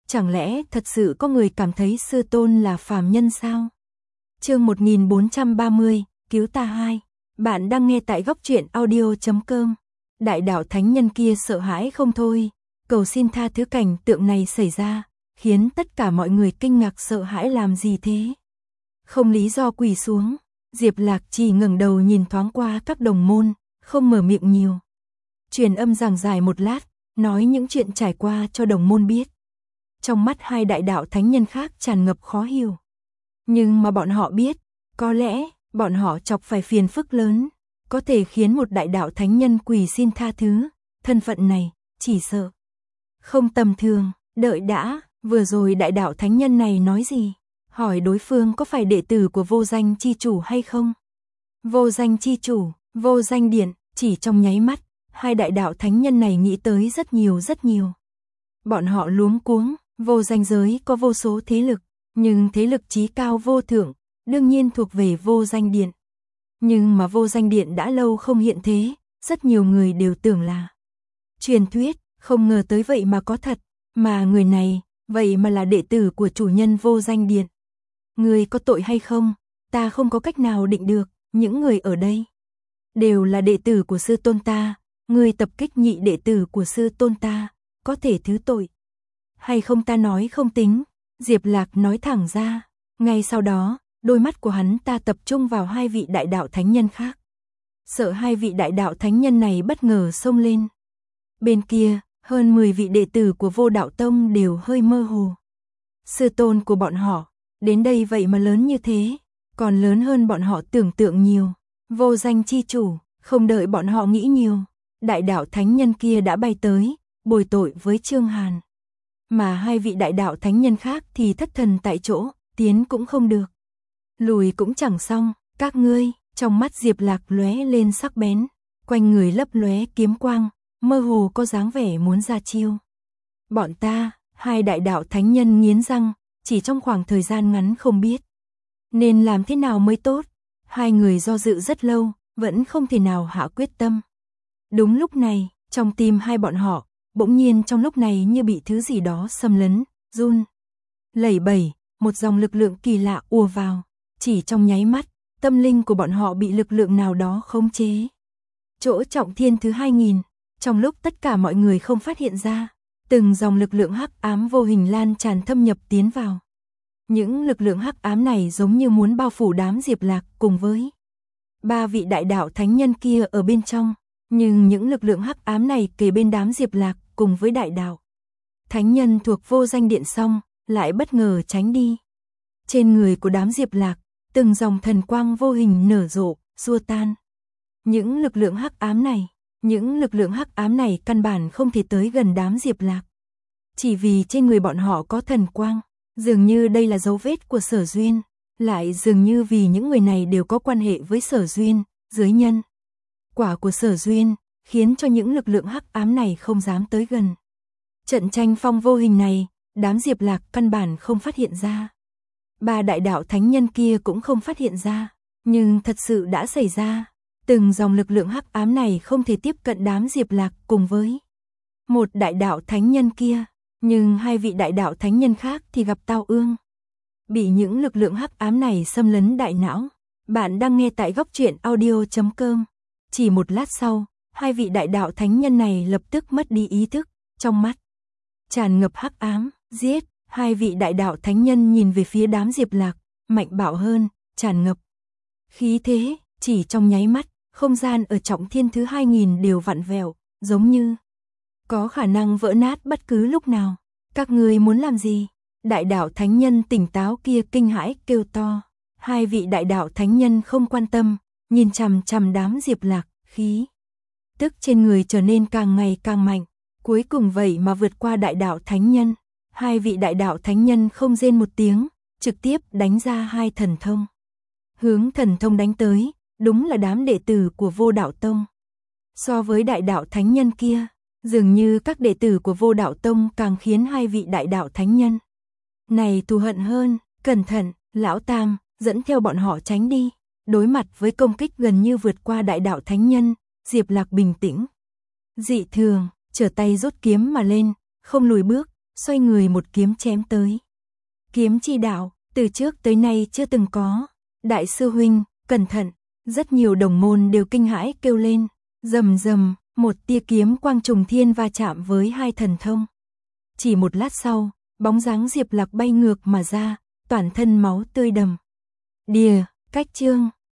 Chẳng lẽ thật sự có người cảm thấy sư tôn là phàm nhân sao? Chương 1430, cứu ta 2. Bạn đang nghe tại góc truyện audio.com. Đại đạo thánh nhân kia sợ hãi không thôi, cầu xin tha thứ cảnh tượng này xảy ra, khiến tất cả mọi người kinh ngạc sợ hãi làm gì thế? Không lý do quỳ xuống, Diệp Lạc chỉ ngẩng đầu nhìn thoáng qua các đồng môn, không mở miệng nhiều. Truyền âm giảng giải một lát, nói những chuyện trải qua cho đồng môn biết. Trong mắt hai đại đạo thánh nhân khác tràn ngập khó hiểu. Nhưng mà bọn họ biết, có lẽ bọn họ chọc phải phiền phức lớn, có thể khiến một đại đạo thánh nhân quỳ xin tha thứ, thân phận này, chỉ sợ không tầm thường. Đợi đã, vừa rồi đại đạo thánh nhân này nói gì? Hỏi đối phương có phải đệ tử của vô danh chi chủ hay không? Vô danh chi chủ, vô danh điện, chỉ trong nháy mắt, hai đại đạo thánh nhân này nghĩ tới rất nhiều. Bọn họ luống cuống, vô danh giới có vô số thế lực, nhưng thế lực chí cao vô thượng, đương nhiên thuộc về vô danh điện. Nhưng mà vô danh điện đã lâu không hiện thế, rất nhiều người đều tưởng là truyền thuyết, không ngờ tới vậy mà có thật, mà người này, vậy mà là đệ tử của chủ nhân vô danh điện. Người có tội hay không, ta không có cách nào định được, những người ở đây đều là đệ tử của sư tôn ta, người tập kích nhị đệ tử của sư tôn ta, có thể thứ tội hay không ta nói không tính. Diệp Lạc nói thẳng ra. Ngay sau đó, đôi mắt của hắn ta tập trung vào hai vị đại đạo thánh nhân khác. Sợ hai vị đại đạo thánh nhân này bất ngờ xông lên. Bên kia, hơn 10 vị đệ tử của Vô Đạo Tông đều hơi mơ hồ. Sư tôn của bọn họ, đến đây vậy mà lớn như thế, còn lớn hơn bọn họ tưởng tượng nhiều. Vô danh chi chủ, không đợi bọn họ nghĩ nhiều, đại đạo thánh nhân kia đã bay tới, bồi tội với Trương Hàn. Mà hai vị đại đạo thánh nhân khác thì thất thần tại chỗ, tiến cũng không được, lùi cũng chẳng xong. Các ngươi, trong mắt Diệp Lạc lóe lên sắc bén, quanh người lấp lóe kiếm quang, mơ hồ có dáng vẻ muốn ra chiêu. Bọn ta, hai đại đạo thánh nhân nghiến răng, chỉ trong khoảng thời gian ngắn không biết nên làm thế nào mới tốt. Hai người do dự rất lâu, vẫn không thể nào hạ quyết tâm. Đúng lúc này, trong tim hai bọn họ, bỗng nhiên trong lúc này như bị thứ gì đó xâm lấn, run lẩy bẩy, một dòng lực lượng kỳ lạ ùa vào. Chỉ trong nháy mắt, tâm linh của bọn họ bị lực lượng nào đó khống chế. Chỗ trọng thiên thứ 2000, trong lúc tất cả mọi người không phát hiện ra, từng dòng lực lượng hắc ám vô hình lan tràn thâm nhập tiến vào. Những lực lượng hắc ám này giống như muốn bao phủ đám Diệp Lạc cùng với ba vị đại đạo thánh nhân kia ở bên trong. Nhưng những lực lượng hắc ám này kề bên đám Diệp Lạc cùng với đại đạo thánh nhân thuộc vô danh điện xong, lại bất ngờ tránh đi. Trên người của đám Diệp Lạc, từng dòng thần quang vô hình nở rộ, xua tan những lực lượng hắc ám này. Những lực lượng hắc ám này căn bản không thể tới gần đám Diệp Lạc, chỉ vì trên người bọn họ có thần quang. Dường như đây là dấu vết của Sở Duyên, lại dường như vì những người này đều có quan hệ với Sở Duyên, dưới nhân quả của Sở Duyên, khiến cho những lực lượng hắc ám này không dám tới gần. Trận tranh phong vô hình này, đám Diệp Lạc căn bản không phát hiện ra. Ba đại đạo thánh nhân kia cũng không phát hiện ra, nhưng thật sự đã xảy ra. Từng dòng lực lượng hắc ám này không thể tiếp cận đám Diệp Lạc cùng với một đại đạo thánh nhân kia, nhưng hai vị đại đạo thánh nhân khác thì gặp tao ương, bị những lực lượng hắc ám này xâm lấn đại não. Bạn đang nghe tại góc truyện audio.com. Chỉ một lát sau, hai vị đại đạo thánh nhân này lập tức mất đi ý thức, trong mắt tràn ngập hắc ám. Giết! Hai vị đại đạo thánh nhân nhìn về phía đám Diệp Lạc, mạnh bạo hơn, tràn ngập khí thế. Chỉ trong nháy mắt, không gian ở trọng thiên thứ 2000 đều vặn vẹo, giống như có khả năng vỡ nát bất cứ lúc nào. Các ngươi muốn làm gì? Đại đạo thánh nhân tỉnh táo kia kinh hãi kêu to. Hai vị đại đạo thánh nhân không quan tâm, nhìn chằm chằm đám Diệp Lạc, khí tức trên người trở nên càng ngày càng mạnh, cuối cùng vậy mà vượt qua đại đạo thánh nhân. Hai vị đại đạo thánh nhân không rên một tiếng, trực tiếp đánh ra hai thần thông. Hướng thần thông đánh tới, đúng là đám đệ tử của Vô Đạo Tông. So với đại đạo thánh nhân kia, dường như các đệ tử của Vô Đạo Tông càng khiến hai vị đại đạo thánh nhân này thù hận hơn. Cẩn thận, lão Tam, dẫn theo bọn họ tránh đi. Đối mặt với công kích gần như vượt qua đại đạo thánh nhân, Diệp Lạc bình tĩnh dị thường, trở tay rút kiếm mà lên, không lùi bước, xoay người một kiếm chém tới. Kiếm chi đạo, từ trước tới nay chưa từng có. Đại sư huynh, cẩn thận, rất nhiều đồng môn đều kinh hãi kêu lên. Rầm rầm, một tia kiếm quang trùng thiên va chạm với hai thần thông. Chỉ một lát sau, bóng dáng Diệp Lạc bay ngược mà ra, toàn thân máu tươi đầm đìa, cách chương.